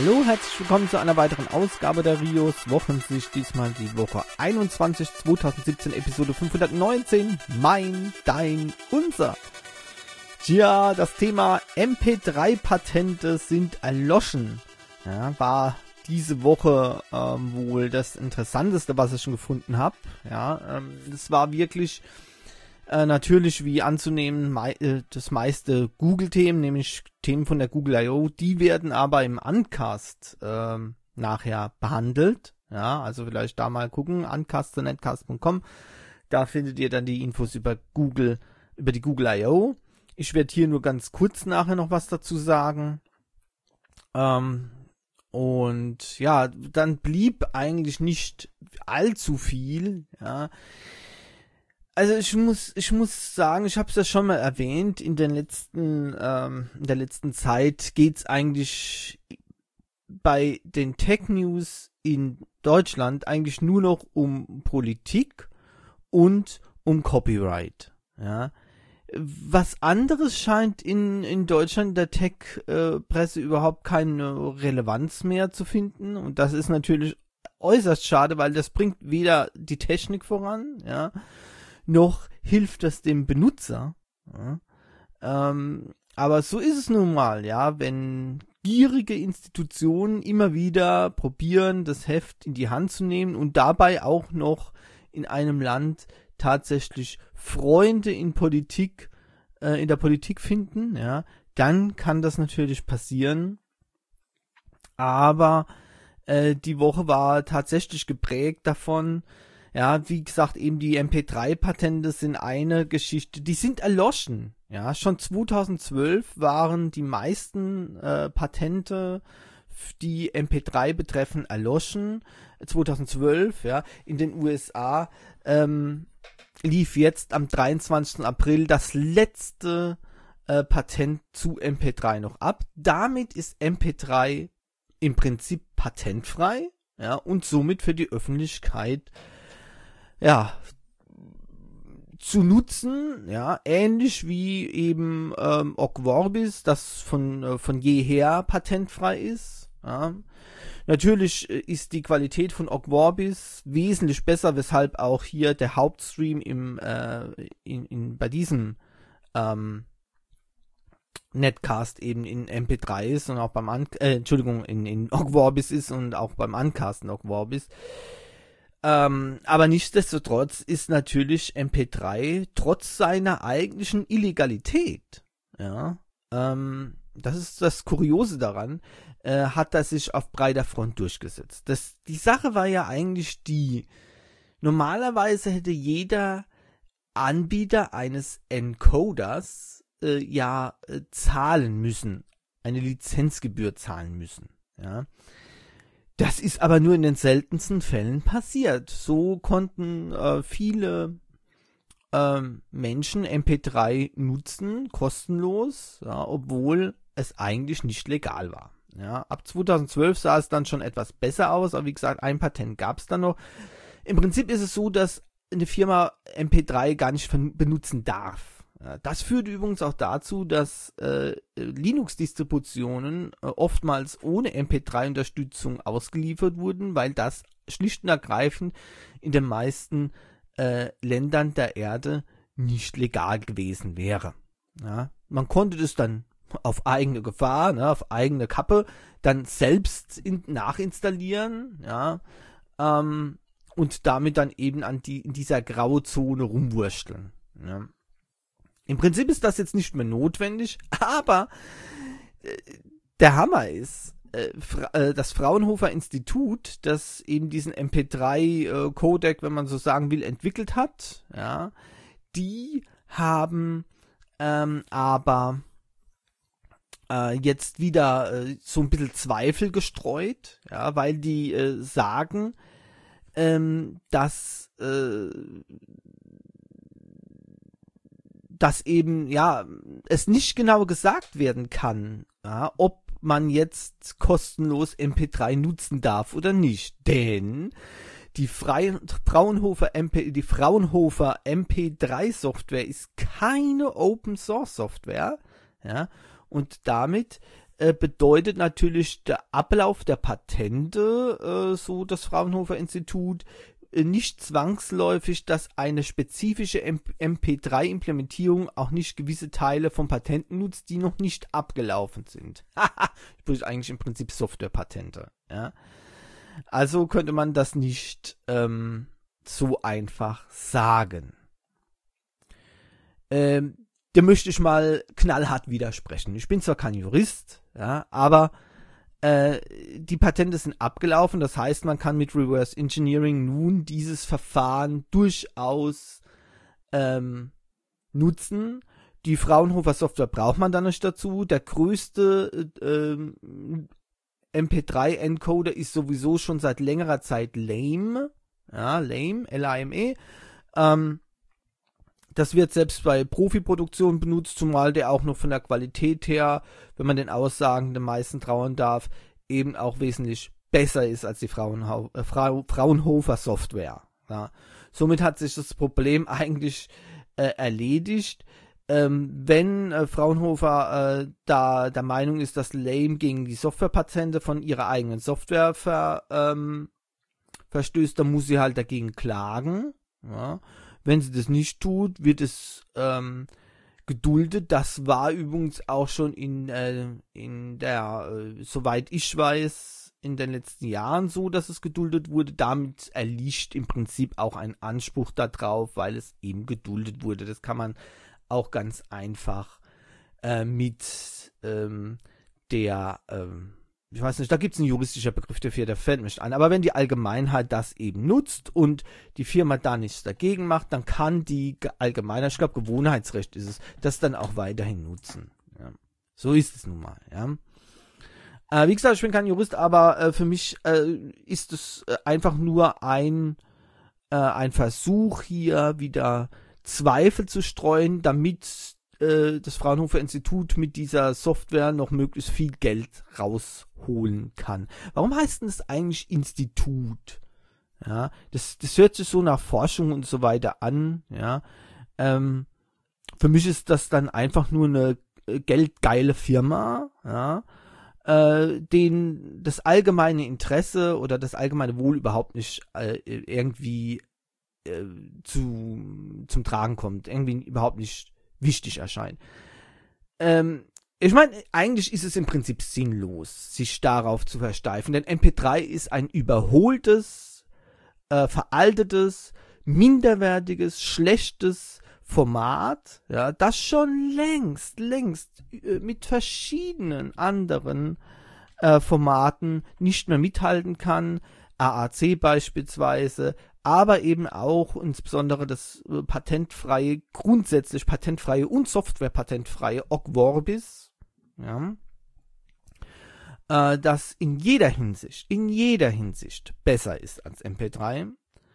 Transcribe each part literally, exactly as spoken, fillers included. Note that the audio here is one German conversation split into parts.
Hallo, herzlich willkommen zu einer weiteren Ausgabe der Rios Wochensicht, diesmal die Woche einundzwanzig, zweitausendsiebzehn, Episode fünfhundertneunzehn, mein, dein, unser. Tja, das Thema M P drei Patente sind erloschen, ja, war diese Woche ähm, wohl das Interessanteste, was ich schon gefunden habe. Ja, ähm, es war wirklich äh, natürlich wie anzunehmen mei- äh, das meiste Google-Themen, nämlich Themen von der Google I O, die werden aber im Uncast ähm, nachher behandelt. Ja, also vielleicht da mal gucken, uncast punkt netcast punkt com, da findet ihr dann die Infos über Google, über die Google I O. Ich werde hier nur ganz kurz nachher noch was dazu sagen. Ähm, Und ja, dann blieb eigentlich nicht allzu viel, ja. Also ich muss, ich muss sagen, ich habe es ja schon mal erwähnt, in den letzten, ähm, in der letzten Zeit geht's eigentlich bei den Tech News in Deutschland eigentlich nur noch um Politik und um Copyright, ja. Was anderes scheint in, in Deutschland in der Tech-Presse äh, überhaupt keine Relevanz mehr zu finden. Und das ist natürlich äußerst schade, weil das bringt weder die Technik voran, ja, noch hilft das dem Benutzer. Ja. Ähm, aber so ist es nun mal, ja, wenn gierige Institutionen immer wieder probieren, das Heft in die Hand zu nehmen und dabei auch noch in einem Land tatsächlich Freunde in Politik, äh, in der Politik finden, ja, dann kann das natürlich passieren. Aber äh, die Woche war tatsächlich geprägt davon, ja, wie gesagt, eben die M P drei Patente sind eine Geschichte, die sind erloschen, ja, schon zweitausendzwölf waren die meisten äh, Patente, die M P drei betreffen, erloschen, zweitausendzwölf, ja, in den U S A, ähm, lief jetzt am dreiundzwanzigsten April das letzte äh, Patent zu M P drei noch ab. Damit ist M P drei im Prinzip patentfrei, ja, und somit für die Öffentlichkeit, ja, zu nutzen, ja, ähnlich wie eben ähm, Ogg Vorbis, das von äh, von jeher patentfrei ist, ja. Natürlich ist die Qualität von Ogg Vorbis wesentlich besser, weshalb auch hier der Hauptstream im äh, in, in bei diesem ähm, Netcast eben in M P drei ist und auch beim An äh, Entschuldigung in in Ogg Vorbis ist und auch beim Uncasten Ogg Vorbis. Ähm, aber nichtsdestotrotz ist natürlich M P drei trotz seiner eigentlichen Illegalität, ja, ähm, das ist das Kuriose daran, äh, hat er sich auf breiter Front durchgesetzt. Das, die Sache war ja eigentlich die, normalerweise hätte jeder Anbieter eines Encoders äh, ja äh, zahlen müssen, eine Lizenzgebühr zahlen müssen, ja. Das ist aber nur in den seltensten Fällen passiert. So konnten äh, viele ähm, Menschen M P drei nutzen, kostenlos, ja, obwohl es eigentlich nicht legal war. Ja, ab zweitausendzwölf sah es dann schon etwas besser aus, aber wie gesagt, ein Patent gab es dann noch. Im Prinzip ist es so, dass eine Firma M P drei gar nicht benutzen darf. Ja, das führt übrigens auch dazu, dass äh, Linux-Distributionen äh, oftmals ohne M P drei Unterstützung ausgeliefert wurden, weil das schlicht und ergreifend in den meisten äh, Ländern der Erde nicht legal gewesen wäre. Ja, man konnte das dann auf eigene Gefahr, ne, auf eigene Kappe dann selbst in, nachinstallieren, ja, ähm, und damit dann eben an die in dieser Grauzone rumwursteln. Ja. Im Prinzip ist das jetzt nicht mehr notwendig, aber äh, der Hammer ist, äh, Fra- äh, das Fraunhofer Institut, das eben diesen M P drei äh, Codec, wenn man so sagen will, entwickelt hat, ja, die haben ähm, aber äh, jetzt wieder äh, so ein bisschen Zweifel gestreut, ja, weil die äh, sagen, ähm, dass äh, dass eben, ja, es nicht genau gesagt werden kann, ja, ob man jetzt kostenlos M P drei nutzen darf oder nicht. Denn die Freien, Fraunhofer M P, die Fraunhofer M P drei Software ist keine Open Source Software, ja, und damit äh, bedeutet natürlich der Ablauf der Patente, äh, so das Fraunhofer Institut, äh, nicht zwangsläufig, dass eine spezifische M P drei Implementierung auch nicht gewisse Teile von Patenten nutzt, die noch nicht abgelaufen sind. Sprich eigentlich im Prinzip Softwarepatente. Ja? Also könnte man das nicht ähm, so einfach sagen. Ähm, da möchte ich mal knallhart widersprechen. Ich bin zwar kein Jurist, ja, aber äh, die Patente sind abgelaufen. Das heißt, man kann mit Reverse Engineering nun dieses Verfahren durchaus ähm, nutzen. Die Fraunhofer Software braucht man dann nicht dazu. Der größte äh, M P drei Encoder ist sowieso schon seit längerer Zeit Lame. Ja, Lame, L A M E. Ähm, Das wird selbst bei Profiproduktionen benutzt, zumal der auch noch von der Qualität her, wenn man den Aussagen der meisten trauen darf, eben auch wesentlich besser ist als die Fraunho- äh, Fra- Fraunhofer Software. Ja. Somit hat sich das Problem eigentlich äh, erledigt. Ähm, wenn äh, Fraunhofer äh, da der Meinung ist, dass Lame gegen die Softwarepatente von ihrer eigenen Software ver, ähm, verstößt, dann muss sie halt dagegen klagen. Ja. Wenn sie das nicht tut, wird es ähm, geduldet. Das war übrigens auch schon in, äh, in der, äh, soweit ich weiß, in den letzten Jahren so, dass es geduldet wurde. Damit erlischt im Prinzip auch ein Anspruch darauf, weil es eben geduldet wurde. Das kann man auch ganz einfach äh, mit ähm, der ähm, ich weiß nicht, da gibt es einen juristischen Begriff dafür, der fällt mir nicht ein. Aber wenn die Allgemeinheit das eben nutzt und die Firma da nichts dagegen macht, dann kann die Allgemeinheit, ich glaube Gewohnheitsrecht ist es, das dann auch weiterhin nutzen. Ja. So ist es nun mal. Ja. Äh, wie gesagt, ich bin kein Jurist, aber äh, für mich äh, ist es äh, einfach nur ein, äh, ein Versuch hier wieder Zweifel zu streuen, damit das Fraunhofer Institut mit dieser Software noch möglichst viel Geld rausholen kann. Warum heißt denn das eigentlich Institut? Ja, das, das hört sich so nach Forschung und so weiter an. Ja, ähm, für mich ist das dann einfach nur eine geldgeile Firma, ja, äh, denen das allgemeine Interesse oder das allgemeine Wohl überhaupt nicht äh, irgendwie äh, zu, zum Tragen kommt, irgendwie überhaupt nicht wichtig erscheint. Ähm, ich meine, eigentlich ist es im Prinzip sinnlos, sich darauf zu versteifen, denn M P drei ist ein überholtes, äh, veraltetes, minderwertiges, schlechtes Format, ja, das schon längst, längst äh, mit verschiedenen anderen äh, Formaten nicht mehr mithalten kann, A A C beispielsweise, aber eben auch insbesondere das äh, patentfreie, grundsätzlich patentfreie und softwarepatentfreie Ogg Vorbis, ja, äh, das in jeder Hinsicht, in jeder Hinsicht besser ist als M P drei.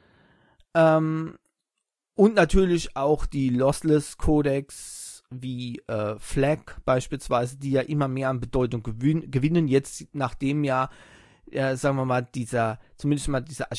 Ähm, und natürlich auch die Lossless Codecs wie äh, FLAC beispielsweise, die ja immer mehr an Bedeutung gewin- gewinnen, jetzt nachdem ja Ja, sagen wir mal, dieser, zumindest mal dieser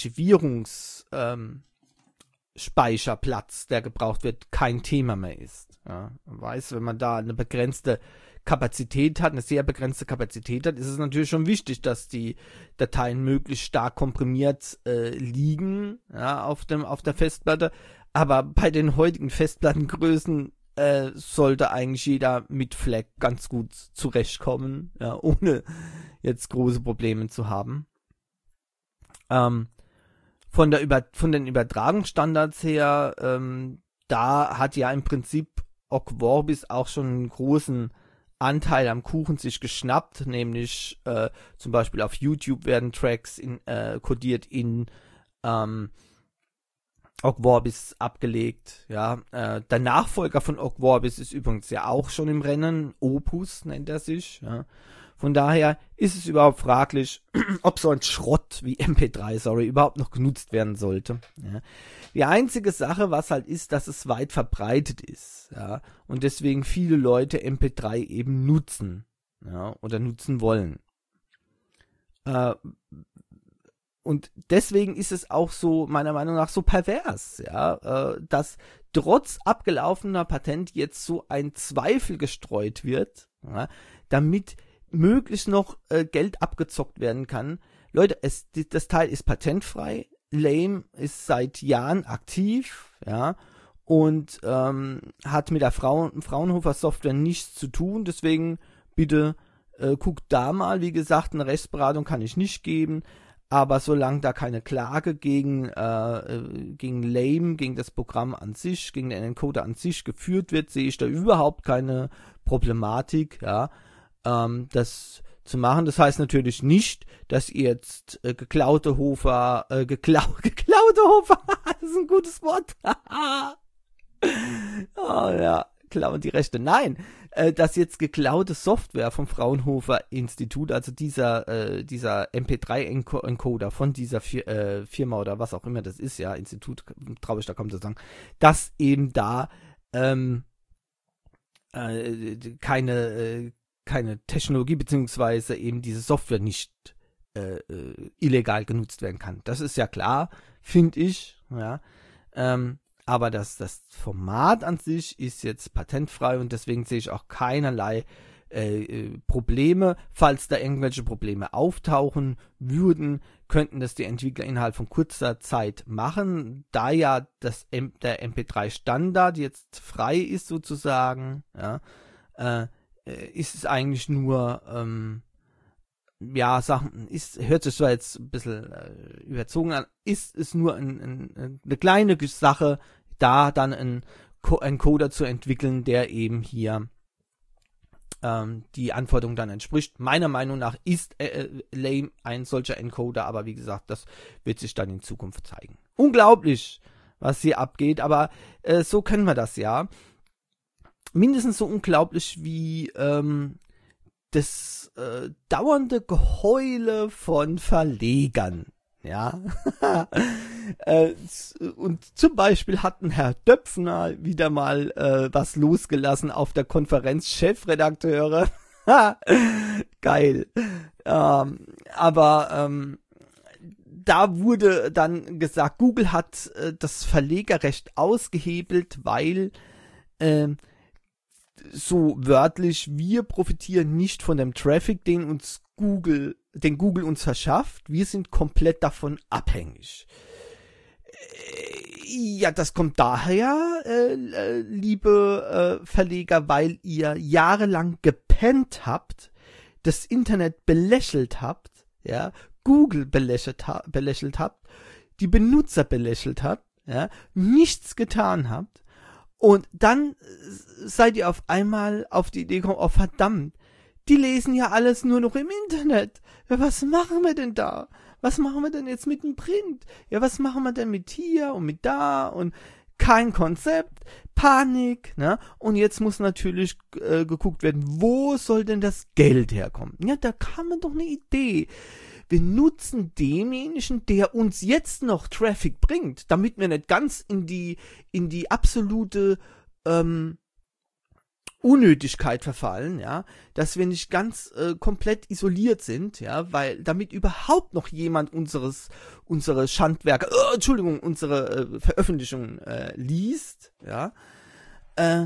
Archivierungsspeicherplatz, ähm, der gebraucht wird, kein Thema mehr ist. Ja, man weiß, wenn man da eine begrenzte Kapazität hat, eine sehr begrenzte Kapazität hat, ist es natürlich schon wichtig, dass die Dateien möglichst stark komprimiert äh, liegen, ja, auf dem, auf der Festplatte. Aber bei den heutigen Festplattengrößen äh, sollte eigentlich jeder mit FLAC ganz gut zurechtkommen, ja, ohne jetzt große Probleme zu haben. Ähm, von der Über von den Übertragungsstandards her, ähm, da hat ja im Prinzip Ogg Vorbis auch schon einen großen Anteil am Kuchen sich geschnappt, nämlich äh, zum Beispiel auf YouTube werden Tracks in, äh, kodiert in ähm, Ogg Vorbis abgelegt, ja. Äh, der Nachfolger von Ogg Vorbis ist übrigens ja auch schon im Rennen, Opus nennt er sich, ja. Von daher ist es überhaupt fraglich, ob so ein Schrott wie M P drei, sorry, überhaupt noch genutzt werden sollte. Ja. Die einzige Sache, was halt ist, dass es weit verbreitet ist, ja, und deswegen viele Leute M P drei eben nutzen, ja, oder nutzen wollen. Äh, Und deswegen ist es auch so, meiner Meinung nach, so pervers, ja, äh, dass trotz abgelaufener Patent jetzt so ein Zweifel gestreut wird, ja, damit möglichst noch äh, Geld abgezockt werden kann. Leute, es, das Teil ist patentfrei. Lame ist seit Jahren aktiv, ja, und ähm, hat mit der Frauen, Fraunhofer Software nichts zu tun. Deswegen bitte äh, guckt da mal. Wie gesagt, eine Rechtsberatung kann ich nicht geben. Aber solange da keine Klage gegen, äh, gegen Lame, gegen das Programm an sich, gegen den Encoder an sich geführt wird, sehe ich da überhaupt keine Problematik, ja, ähm, das zu machen. Das heißt natürlich nicht, dass ihr jetzt äh, geklaute Hofer, äh, geklau geklaute Hofer, das ist ein gutes Wort. Oh ja, klauen die Rechte. Nein, äh, dass jetzt geklaute Software vom Fraunhofer Institut, also dieser äh, dieser M P drei Encoder von dieser Fir äh, Firma oder was auch immer das ist, ja, Institut, traue ich da kaum zu sagen, dass eben da ähm, äh, keine äh, keine Technologie beziehungsweise eben diese Software nicht äh, äh, illegal genutzt werden kann. Das ist ja klar, finde ich, ja. Ähm, aber das, das Format an sich ist jetzt patentfrei und deswegen sehe ich auch keinerlei äh, Probleme. Falls da irgendwelche Probleme auftauchen würden, könnten das die Entwickler innerhalb von kurzer Zeit machen, da ja das M der M P drei Standard jetzt frei ist sozusagen, ja, äh, ist es eigentlich nur, ähm, ja, Sachen, ist, hört sich zwar jetzt ein bisschen äh, überzogen an, ist es nur ein, ein, eine kleine Sache, da dann einen Encoder zu entwickeln, der eben hier ähm, die Anforderungen dann entspricht. Meiner Meinung nach ist äh, Lame ein solcher Encoder, aber wie gesagt, das wird sich dann in Zukunft zeigen. Unglaublich, was hier abgeht, aber äh, so kennen wir das ja. Mindestens so unglaublich wie ähm, das äh, dauernde Geheule von Verlegern, ja. äh, und zum Beispiel hat ein Herr Döpfner wieder mal äh, was losgelassen auf der Konferenz Chefredakteure. Geil. Ähm, aber ähm, da wurde dann gesagt, Google hat äh, das Verlegerrecht ausgehebelt, weil äh, so wörtlich, wir profitieren nicht von dem Traffic, den uns Google, den Google uns verschafft. Wir sind komplett davon abhängig. Ja, das kommt daher, äh, liebe äh, Verleger, weil ihr jahrelang gepennt habt, das Internet belächelt habt, ja, Google belächelt, ha belächelt habt, die Benutzer belächelt habt, ja, nichts getan habt. Und dann seid ihr auf einmal auf die Idee gekommen, oh verdammt, die lesen ja alles nur noch im Internet. Ja, was machen wir denn da? Was machen wir denn jetzt mit dem Print? Ja, was machen wir denn mit hier und mit da? Und kein Konzept, Panik, ne? Und jetzt muss natürlich äh, geguckt werden, wo soll denn das Geld herkommen? Ja, da kam mir doch eine Idee. Wir nutzen denjenigen, der uns jetzt noch Traffic bringt, damit wir nicht ganz in die in die absolute ähm, Unnötigkeit verfallen, ja, dass wir nicht ganz äh, komplett isoliert sind, ja, weil damit überhaupt noch jemand unseres unsere Schandwerke, äh, Entschuldigung, unsere äh, Veröffentlichungen äh, liest, ja, äh,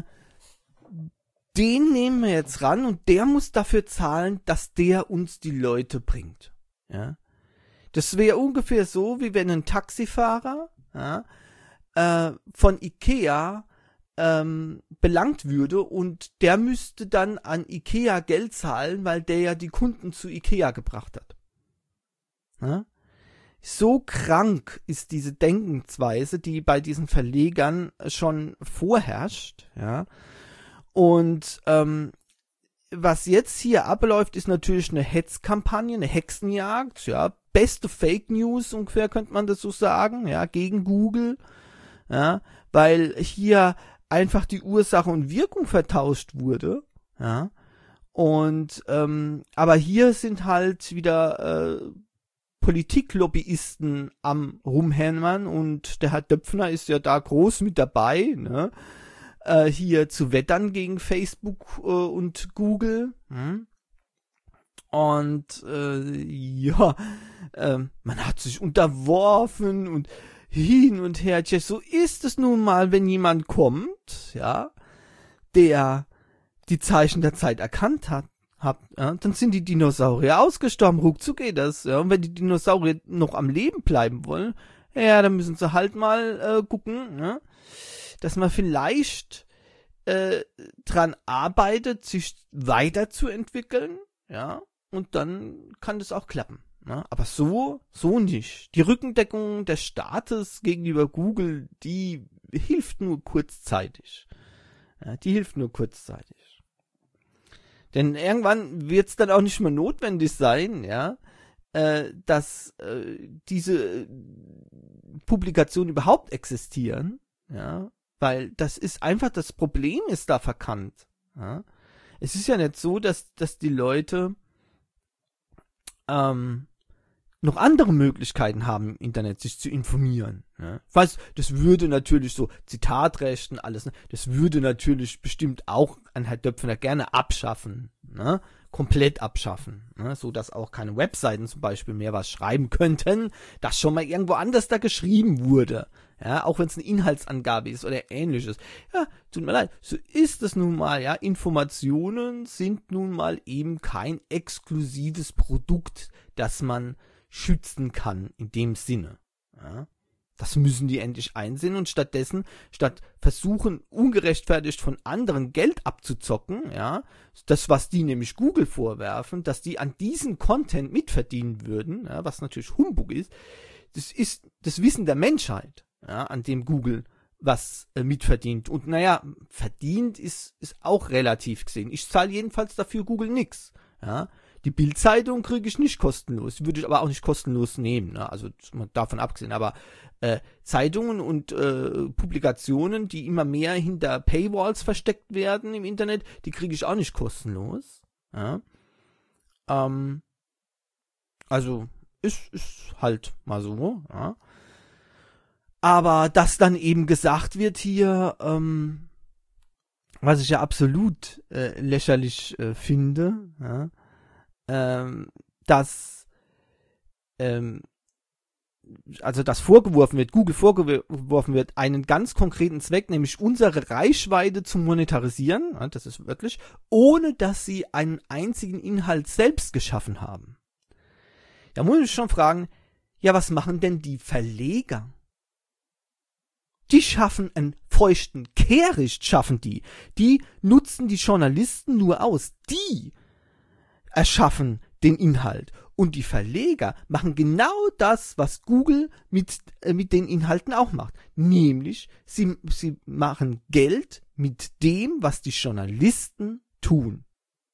den nehmen wir jetzt ran und der muss dafür zahlen, dass der uns die Leute bringt. Ja, das wäre ungefähr so, wie wenn ein Taxifahrer ja, äh, von Ikea ähm, belangt würde und der müsste dann an Ikea Geld zahlen, weil der ja die Kunden zu Ikea gebracht hat. Ja? So krank ist diese Denkensweise, die bei diesen Verlegern schon vorherrscht. Ja, und ähm, was jetzt hier abläuft, ist natürlich eine Hetzkampagne, eine Hexenjagd, ja, beste Fake News ungefähr, könnte man das so sagen, ja, gegen Google, ja, weil hier einfach die Ursache und Wirkung vertauscht wurde, ja, und, ähm, aber hier sind halt wieder, äh, Politiklobbyisten am Rumhämmern und der Herr Döpfner ist ja da groß mit dabei, ne, Äh, hier zu wettern gegen Facebook äh, und Google. Hm? Und äh, ja, äh, man hat sich unterworfen und hin und her. Tja, so ist es nun mal, wenn jemand kommt, ja, der die Zeichen der Zeit erkannt hat, habt, ja, dann sind die Dinosaurier ausgestorben, ruckzuck geht das. Ja. Und wenn die Dinosaurier noch am Leben bleiben wollen, ja, dann müssen sie halt mal äh, gucken, ne, dass man vielleicht äh, dran arbeitet, sich weiterzuentwickeln, ja, und dann kann das auch klappen. Ne? Aber so, so nicht. Die Rückendeckung des Staates gegenüber Google, die hilft nur kurzzeitig. Ja, die hilft nur kurzzeitig. Denn irgendwann wird es dann auch nicht mehr notwendig sein, ja, äh, dass äh, diese Publikationen überhaupt existieren, ja, weil das ist einfach, das Problem ist da verkannt. Ja. Es ist ja nicht so, dass, dass die Leute ähm, noch andere Möglichkeiten haben im Internet, sich zu informieren. Ja. Ich weiß, das würde natürlich so Zitatrechten, alles, ne, das würde natürlich bestimmt auch ein Herr Döpfner gerne abschaffen, ne, komplett abschaffen, ne, so dass auch keine Webseiten zum Beispiel mehr was schreiben könnten, das schon mal irgendwo anders da geschrieben wurde. Ja, auch wenn es eine Inhaltsangabe ist oder ähnliches. Ja, tut mir leid, so ist es nun mal, ja. Informationen sind nun mal eben kein exklusives Produkt, das man schützen kann, in dem Sinne. Ja. Das müssen die endlich einsehen und stattdessen, statt versuchen, ungerechtfertigt von anderen Geld abzuzocken, ja, das, was die nämlich Google vorwerfen, dass die an diesem Content mitverdienen würden, ja, was natürlich Humbug ist, das ist das Wissen der Menschheit, ja, an dem Google was äh, mitverdient. Und naja, verdient ist, ist auch relativ gesehen. Ich zahle jedenfalls dafür Google nix, ja. Die Bild-Zeitung kriege ich nicht kostenlos, würde ich aber auch nicht kostenlos nehmen, ne? Also davon abgesehen, aber äh, Zeitungen und äh, Publikationen, die immer mehr hinter Paywalls versteckt werden im Internet, die kriege ich auch nicht kostenlos. Ja? Ähm, also ist, ist halt mal so. Ja? Aber dass dann eben gesagt wird hier, ähm, was ich ja absolut äh, lächerlich äh, finde, ja? Ähm, dass ähm, also dass vorgeworfen wird, Google vorgeworfen wird, einen ganz konkreten Zweck, nämlich unsere Reichweite zu monetarisieren, ja, das ist wörtlich, ohne dass sie einen einzigen Inhalt selbst geschaffen haben. Da muss ich schon fragen, ja, was machen denn die Verleger? Die schaffen einen feuchten Kehricht, schaffen die. Die nutzen die Journalisten nur aus. Die erschaffen den Inhalt. Und die Verleger machen genau das, was Google mit, äh, mit den Inhalten auch macht. Nämlich, sie, sie machen Geld mit dem, was die Journalisten tun.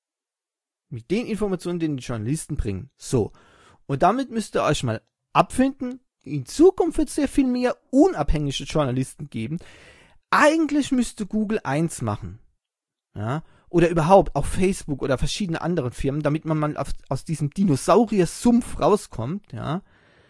Mit den Informationen, die die Journalisten bringen. So. Und damit müsst ihr euch mal abfinden. In Zukunft wird es sehr viel mehr unabhängige Journalisten geben. Eigentlich müsste Google eins machen. Ja. Oder überhaupt auch Facebook oder verschiedene andere Firmen, damit man mal auf, aus diesem Dinosaurier-Sumpf rauskommt, ja,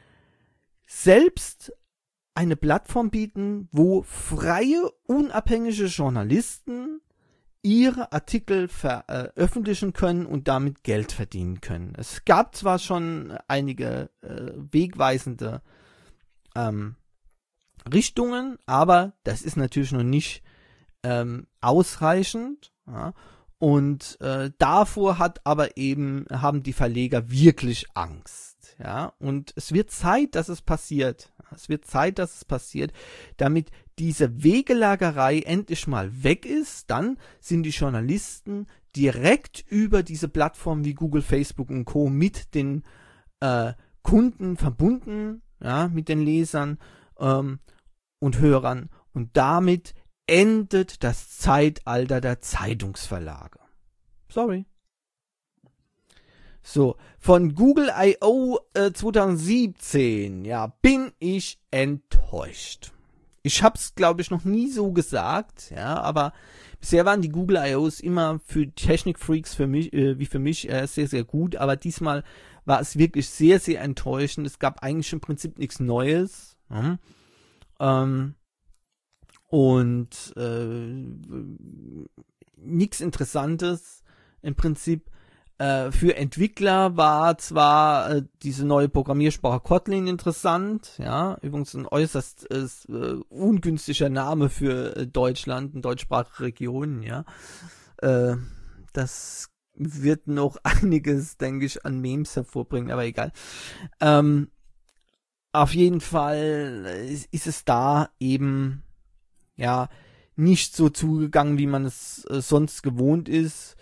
selbst eine Plattform bieten, wo freie, unabhängige Journalisten ihre Artikel veröffentlichen können und damit Geld verdienen können. Es gab zwar schon einige äh, wegweisende ähm, Richtungen, aber das ist natürlich noch nicht ähm, ausreichend. Ja, und äh, davor hat aber eben, haben die Verleger wirklich Angst. Ja, und es wird Zeit, dass es passiert. Es wird Zeit, dass es passiert, damit diese Wegelagerei endlich mal weg ist. Dann sind die Journalisten direkt über diese Plattformen wie Google, Facebook und Co. mit den äh, Kunden verbunden, ja, mit den Lesern ähm, und Hörern. Und damit endet das Zeitalter der Zeitungsverlage. Sorry. So, von Google I O äh, zwanzig siebzehn, ja, bin ich enttäuscht. Ich hab's, glaube ich, noch nie so gesagt, ja, aber bisher waren die Google I Os immer für Technikfreaks für mich, äh, wie für mich, äh, sehr, sehr gut, aber diesmal war es wirklich sehr, sehr enttäuschend. Es gab eigentlich im Prinzip nichts Neues. Hm? Ähm, Und äh, nichts Interessantes im Prinzip. Äh, für Entwickler war zwar äh, diese neue Programmiersprache Kotlin interessant, ja, übrigens ein äußerst äh, ungünstiger Name für äh, Deutschland, eine deutschsprachige Region, ja. Äh, das wird noch einiges, denke ich, an Memes hervorbringen, aber egal. Ähm, auf jeden Fall ist, ist es da eben, ja, nicht so zugegangen, wie man es äh, sonst gewohnt ist.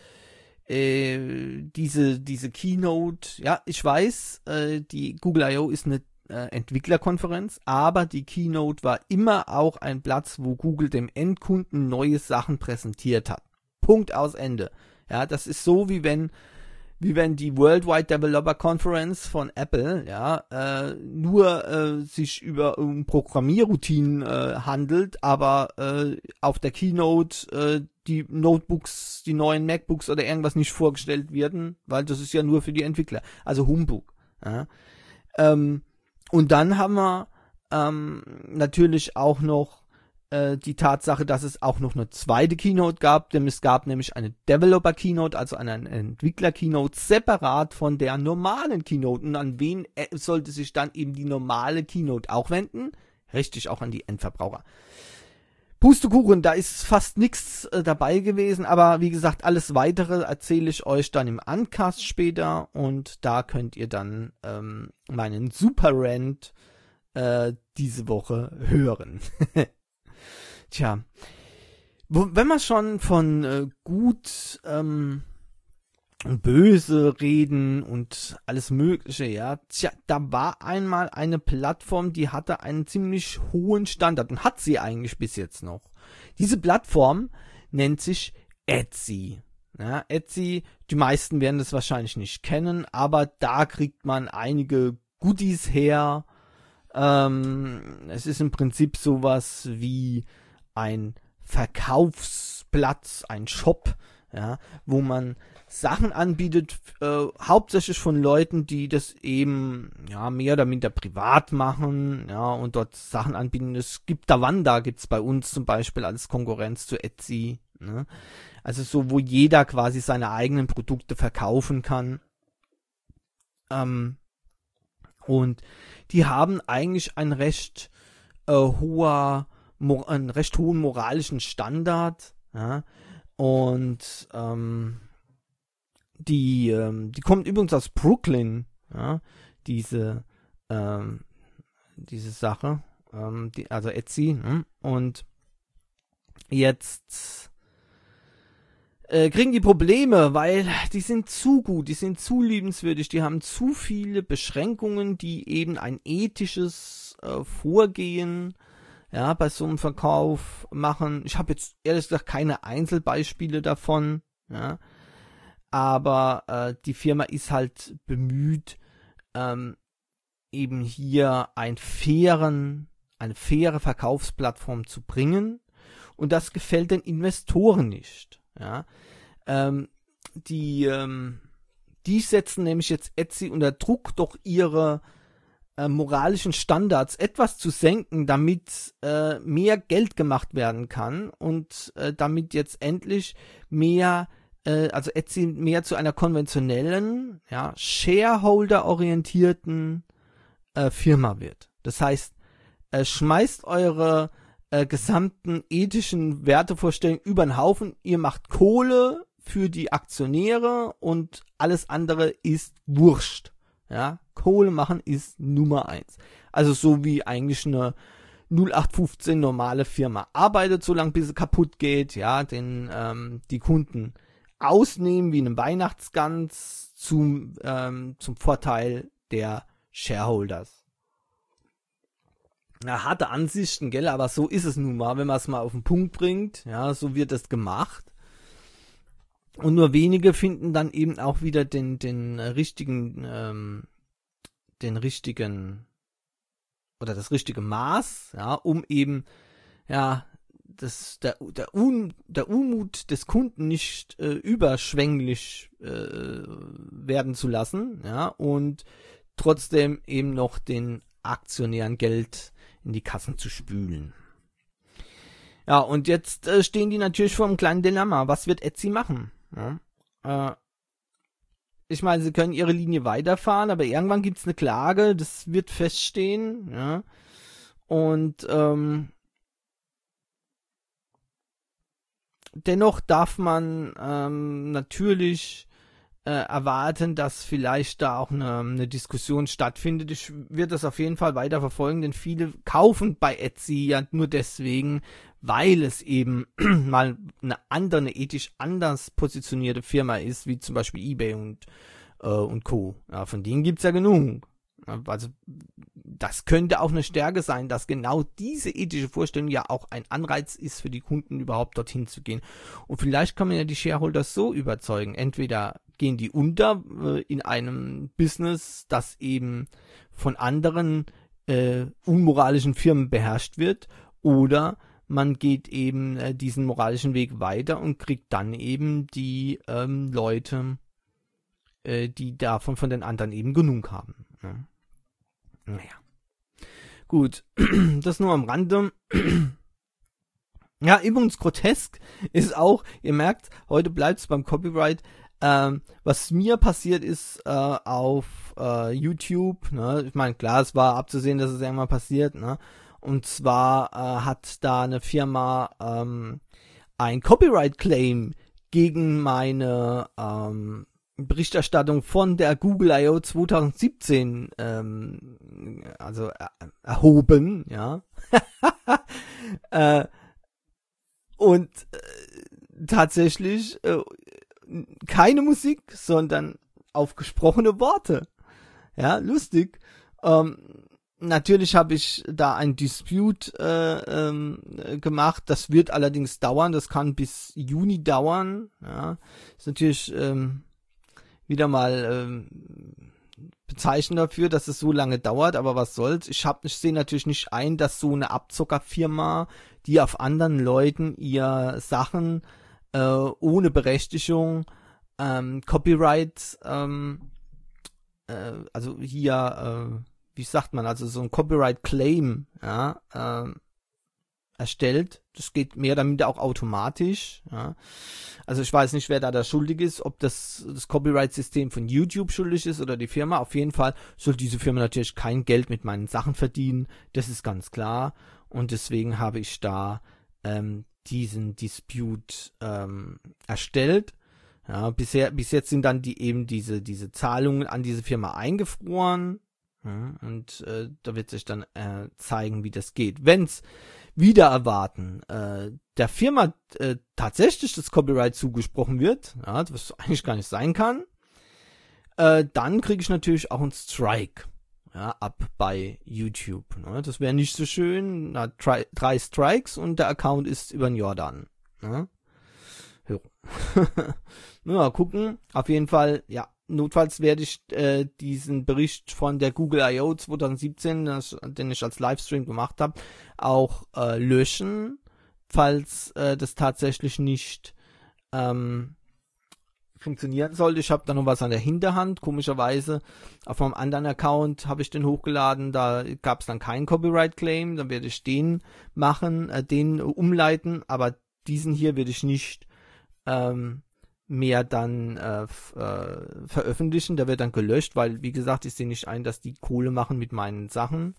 Äh, diese, diese Keynote, ja, ich weiß, äh, die Google I O ist eine äh, Entwicklerkonferenz, aber die Keynote war immer auch ein Platz, wo Google dem Endkunden neue Sachen präsentiert hat. Punkt, aus Ende. Ja, das ist so, wie wenn wie wenn die Worldwide Developer Conference von Apple, ja, äh, nur äh, sich über um Programmierroutinen äh, handelt, aber äh, auf der Keynote äh, die Notebooks, die neuen MacBooks oder irgendwas nicht vorgestellt werden, weil das ist ja nur für die Entwickler, also Humbug. Ja. Ähm, und dann haben wir ähm, natürlich auch noch die Tatsache, dass es auch noch eine zweite Keynote gab, denn es gab nämlich eine Developer Keynote, also eine Entwickler Keynote, separat von der normalen Keynote. Und an wen sollte sich dann eben die normale Keynote auch wenden? Richtig, auch an die Endverbraucher. Pustekuchen, da ist fast nichts äh, dabei gewesen, aber wie gesagt, alles weitere erzähle ich euch dann im Uncast später und da könnt ihr dann ähm, meinen Super Rant äh, diese Woche hören. Tja, wo, wenn wir schon von äh, gut ähm, und böse reden und alles Mögliche, ja, tja, da war einmal eine Plattform, die hatte einen ziemlich hohen Standard und hat sie eigentlich bis jetzt noch. Diese Plattform nennt sich Etsy. Ja, Etsy, die meisten werden das wahrscheinlich nicht kennen, aber da kriegt man einige Goodies her. Ähm, es ist im Prinzip sowas wie ein Verkaufsplatz, ein Shop, ja, wo man Sachen anbietet, äh, hauptsächlich von Leuten, die das eben ja mehr oder minder privat machen, ja, und dort Sachen anbieten. Es gibt Davanda, gibt's bei uns zum Beispiel als Konkurrenz zu Etsy, ne? Also so, wo jeder quasi seine eigenen Produkte verkaufen kann. Ähm, und die haben eigentlich ein recht äh, hoher einen recht hohen moralischen Standard, ja, und ähm, die ähm, die kommt übrigens aus Brooklyn, ja, diese ähm, diese Sache, ähm, die, also Etsy, ne? Und jetzt äh, kriegen die Probleme, weil die sind zu gut, die sind zu liebenswürdig, die haben zu viele Beschränkungen, die eben ein ethisches äh, Vorgehen ja, bei so einem Verkauf machen. Ich habe jetzt ehrlich gesagt keine Einzelbeispiele davon, ja, aber äh, die Firma ist halt bemüht, ähm, eben hier einen fairen, eine faire Verkaufsplattform zu bringen und das gefällt den Investoren nicht, ja. Ähm, die, ähm, die setzen nämlich jetzt Etsy unter Druck, doch ihre moralischen Standards etwas zu senken, damit äh, mehr Geld gemacht werden kann und äh, damit jetzt endlich mehr, äh, also Etsy mehr zu einer konventionellen, ja, Shareholder-orientierten äh, Firma wird. Das heißt, äh, schmeißt eure äh, gesamten ethischen Wertevorstellungen über den Haufen, ihr macht Kohle für die Aktionäre und alles andere ist Wurscht. Ja, Kohle machen ist Nummer eins. Also so wie eigentlich eine null acht fünfzehn normale Firma arbeitet, so lange bis sie kaputt geht, ja, den ähm, die Kunden ausnehmen wie einen Weihnachtsgans zum ähm, zum Vorteil der Shareholders. Ja, harte Ansichten, gell, aber so ist es nun mal, wenn man es mal auf den Punkt bringt, ja, so wird es gemacht. Und nur wenige finden dann eben auch wieder den, den richtigen, ähm, den richtigen, oder das richtige Maß, ja, um eben, ja, das, der, der, Un, der Unmut des Kunden nicht äh, überschwänglich äh, werden zu lassen, ja, und trotzdem eben noch den Aktionären Geld in die Kassen zu spülen. Ja, und jetzt äh, stehen die natürlich vor einem kleinen Dilemma. Was wird Etsy machen? Ja, äh, ich meine, sie können ihre Linie weiterfahren, aber irgendwann gibt's eine Klage, das wird feststehen, ja. Und ähm, dennoch darf man ähm, natürlich äh, erwarten, dass vielleicht da auch eine, eine Diskussion stattfindet. Ich werde das auf jeden Fall weiter verfolgen, denn viele kaufen bei Etsy ja nur deswegen, weil es eben mal eine andere, eine ethisch anders positionierte Firma ist, wie zum Beispiel eBay und, äh, und Co. Ja, von denen gibt's ja genug. Also das könnte auch eine Stärke sein, dass genau diese ethische Vorstellung ja auch ein Anreiz ist für die Kunden, überhaupt dorthin zu gehen. Und vielleicht kann man ja die Shareholders so überzeugen. Entweder gehen die unter äh, in einem Business, das eben von anderen äh, unmoralischen Firmen beherrscht wird, oder man geht eben äh, diesen moralischen Weg weiter und kriegt dann eben die ähm, Leute, äh, die davon von den anderen eben genug haben. Ja. Naja. Gut, das nur am Rande. Ja, übrigens grotesk ist auch, ihr merkt, heute bleibt es beim Copyright. Ähm, was mir passiert ist äh, auf äh, YouTube, ne? Ich meine, klar, es war abzusehen, dass es irgendwann passiert, ne? Und zwar äh, hat da eine Firma ähm, ein Copyright-Claim gegen meine ähm, Berichterstattung von der Google I O zwanzig siebzehn ähm, also er, erhoben, ja. äh, und äh, tatsächlich äh, keine Musik, sondern auf gesprochene Worte. Ja, lustig. Ähm, natürlich habe ich da ein Dispute äh, ähm, gemacht. Das wird allerdings dauern. Das kann bis Juni dauern. Ja, ist natürlich ähm, wieder mal ähm, bezeichnend dafür, dass es so lange dauert, aber was soll's. Ich hab, ich sehe natürlich nicht ein, dass so eine Abzockerfirma, die auf anderen Leuten ihr Sachen äh, ohne Berechtigung ähm, Copyright, ähm, äh, also hier, äh, wie sagt man, also so ein Copyright Claim, ja, äh, erstellt. Das geht mehr oder minder auch automatisch. Ja. Also ich weiß nicht, wer da da schuldig ist, ob das das Copyright-System von YouTube schuldig ist oder die Firma. Auf jeden Fall soll diese Firma natürlich kein Geld mit meinen Sachen verdienen. Das ist ganz klar. Und deswegen habe ich da ähm, diesen Dispute ähm, erstellt. Ja, bisher, bis jetzt sind dann die eben diese diese Zahlungen an diese Firma eingefroren. Ja, und äh, da wird sich dann äh, zeigen, wie das geht. Wenn's wieder erwarten, äh, der Firma äh, tatsächlich das Copyright zugesprochen wird, ja, was eigentlich gar nicht sein kann, äh, dann kriege ich natürlich auch einen Strike, ja, ab bei YouTube. Ne? Das wäre nicht so schön. Na, drei, drei Strikes und der Account ist über den Jordan. Ne? Ja. Mal gucken. Auf jeden Fall, ja. Notfalls werde ich äh, diesen Bericht von der Google I O zwanzig siebzehn, das, den ich als Livestream gemacht habe, auch äh, löschen, falls äh, das tatsächlich nicht ähm, funktionieren sollte. Ich habe da noch was an der Hinterhand. Komischerweise auf meinem anderen Account habe ich den hochgeladen, da gab es dann keinen Copyright-Claim. Dann werde ich den machen, äh, den umleiten, aber diesen hier werde ich nicht ähm, mehr dann äh, f- äh, veröffentlichen. Der wird dann gelöscht, weil, wie gesagt, ich sehe nicht ein, dass die Kohle machen mit meinen Sachen.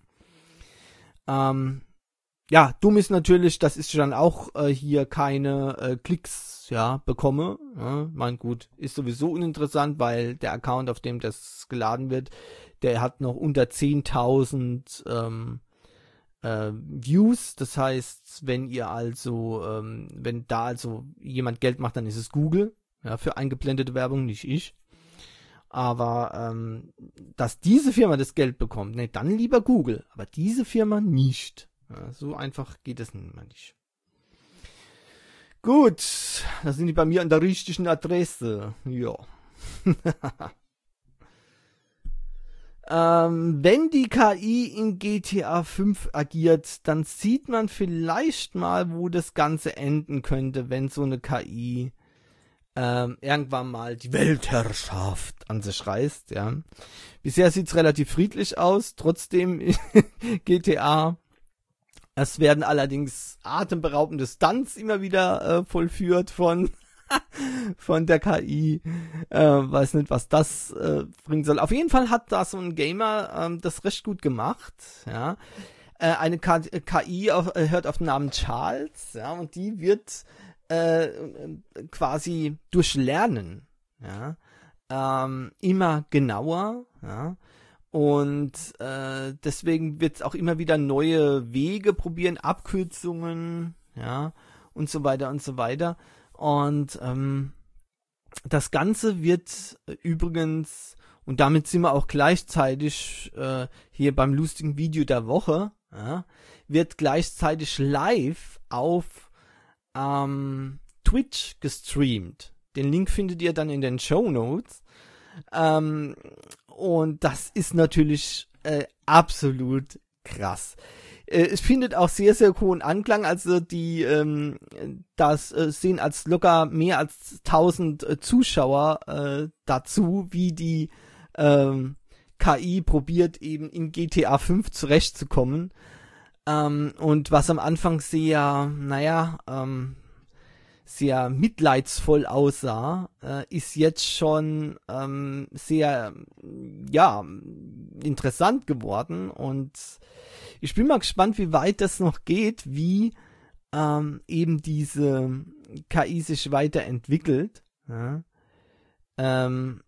Ähm, ja, dumm ist natürlich, dass ich dann auch äh, hier keine äh, Klicks ja bekomme. Ja, mein gut, ist sowieso uninteressant, weil der Account, auf dem das geladen wird, der hat noch unter zehntausend ähm, äh, Views. Das heißt, wenn ihr also, ähm, wenn da also jemand Geld macht, dann ist es Google. Ja, für eingeblendete Werbung, nicht ich. Aber ähm, dass diese Firma das Geld bekommt, ne, dann lieber Google. Aber diese Firma nicht. Ja, so einfach geht es nun mal nicht. Gut, da sind die bei mir an der richtigen Adresse. Ja. ähm, wenn die K I in G T A fünf agiert, dann sieht man vielleicht mal, wo das Ganze enden könnte, wenn so eine K I Ähm, irgendwann mal die Weltherrschaft an sich reißt, ja. Bisher sieht's relativ friedlich aus, trotzdem G T A. Es werden allerdings atemberaubende Stunts immer wieder äh, vollführt von von der K I. Äh, weiß nicht, was das äh, bringen soll. Auf jeden Fall hat da so ein Gamer ähm, das recht gut gemacht, ja. Äh, eine K- KI auf, äh, hört auf den Namen Charles, ja, und die wird Äh, quasi durch Lernen, ja, ähm, immer genauer, ja, und äh, deswegen wird es auch immer wieder neue Wege probieren, Abkürzungen, ja, und so weiter und so weiter. Und ähm, das Ganze wird äh, übrigens, und damit sind wir auch gleichzeitig äh, hier beim lustigen Video der Woche, ja, wird gleichzeitig live auf ähm, Twitch gestreamt. Den Link findet ihr dann in den Shownotes. Ähm, und das ist natürlich äh, absolut krass. Äh, es findet auch sehr, sehr hohen Anklang. Also die ähm, das äh, sehen als locker mehr als tausend äh, Zuschauer äh, dazu, wie die ähm, K I probiert eben in G T A fünf zurechtzukommen. Ähm, und was am Anfang sehr, naja, ähm, sehr mitleidsvoll aussah, äh, ist jetzt schon ähm, sehr, ja, interessant geworden. Und ich bin mal gespannt, wie weit das noch geht, wie ähm, eben diese K I sich weiterentwickelt. Ja? Ähm,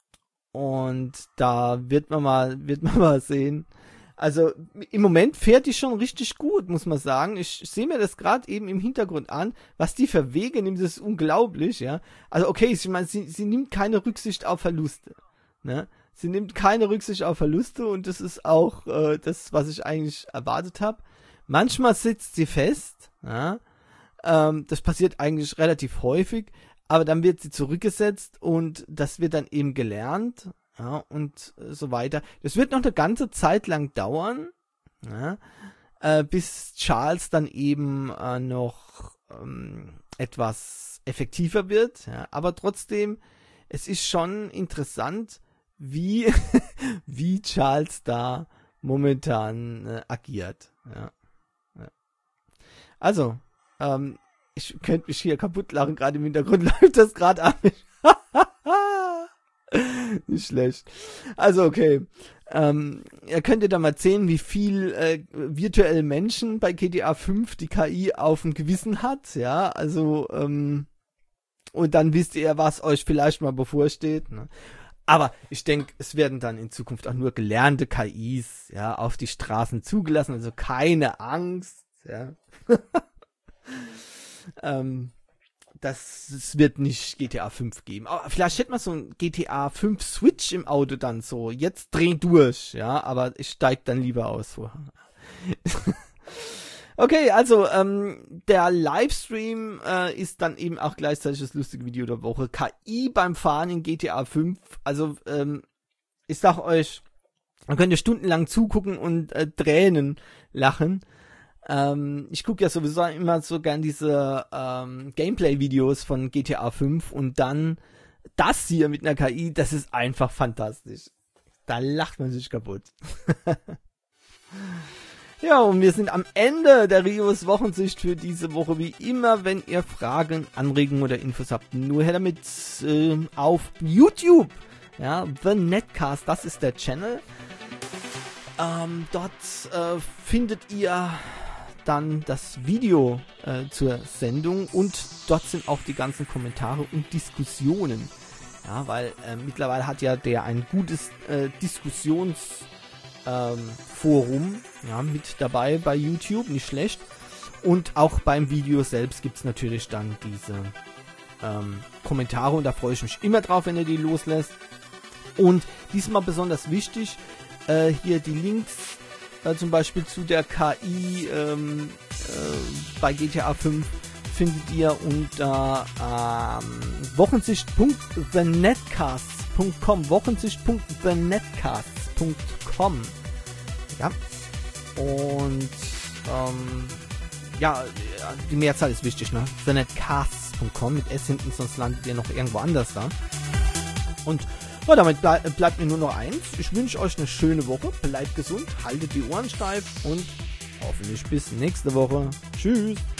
und da wird man mal, wird man mal sehen. Also im Moment fährt die schon richtig gut, muss man sagen. Ich sehe mir das gerade eben im Hintergrund an, was die für Wege nimmt, das ist unglaublich, ja. Also okay, ich meine, sie, sie nimmt keine Rücksicht auf Verluste, ne? Sie nimmt keine Rücksicht auf Verluste und das ist auch äh, das, was ich eigentlich erwartet habe. Manchmal sitzt sie fest, ja. Ähm, das passiert eigentlich relativ häufig, aber dann wird sie zurückgesetzt und das wird dann eben gelernt. Ja, und so weiter. Das wird noch eine ganze Zeit lang dauern, ja, äh, bis Charles dann eben äh, noch ähm, etwas effektiver wird. Ja, aber trotzdem, es ist schon interessant, wie, wie Charles da momentan äh, agiert. Ja. Ja. Also, ähm, ich könnte mich hier kaputt lachen, gerade im Hintergrund läuft das gerade an. Nicht schlecht. Also okay. Ähm, ihr könnt ihr da mal sehen, wie viel äh, virtuelle Menschen bei G T A fünf die K I auf dem Gewissen hat. Ja, also ähm, und dann wisst ihr, was euch vielleicht mal bevorsteht. Ne? Aber ich denke, es werden dann in Zukunft auch nur gelernte K Is, ja, auf die Straßen zugelassen. Also keine Angst. Ja. ähm, Das, das wird nicht G T A fünf geben. Aber vielleicht hätte man so ein G T A fünf Switch im Auto dann so. Jetzt dreh durch, ja, aber ich steig dann lieber aus vorher. Okay, also ähm, der Livestream äh, ist dann eben auch gleichzeitig das lustige Video der Woche. K I beim Fahren in G T A fünf. Also ähm, ich sag euch, man könnt ihr stundenlang zugucken und äh, Tränen lachen. Ähm, ich gucke ja sowieso immer so gern diese ähm, Gameplay-Videos von G T A fünf und dann das hier mit einer K I, das ist einfach fantastisch. Da lacht man sich kaputt. Ja, und wir sind am Ende der Rios Wochensicht für diese Woche. Wie immer, wenn ihr Fragen, Anregungen oder Infos habt, nur her damit äh, auf YouTube. Ja, The Netcast, das ist der Channel. Ähm, dort äh, findet ihr dann das Video äh, zur Sendung und dort sind auch die ganzen Kommentare und Diskussionen. Ja, weil äh, mittlerweile hat ja der ein gutes äh, Diskussionsforum ähm, ja, mit dabei bei YouTube, nicht schlecht. Und auch beim Video selbst gibt es natürlich dann diese ähm, Kommentare und da freue ich mich immer drauf, wenn ihr die loslässt. Und diesmal besonders wichtig, äh, hier die Links Äh, zum Beispiel zu der K I ähm, äh, bei G T A fünf findet ihr unter ähm, wochensicht punkt the netcasts punkt com wochensicht punkt the netcasts punkt com. Ja. Und ähm, ja, die Mehrzahl ist wichtig, ne? the netcasts punkt com mit S hinten, sonst landet ihr noch irgendwo anders da. Und ja, damit ble bleibt mir nur noch eins. Ich wünsche euch eine schöne Woche. Bleibt gesund, haltet die Ohren steif und hoffentlich bis nächste Woche. Tschüss.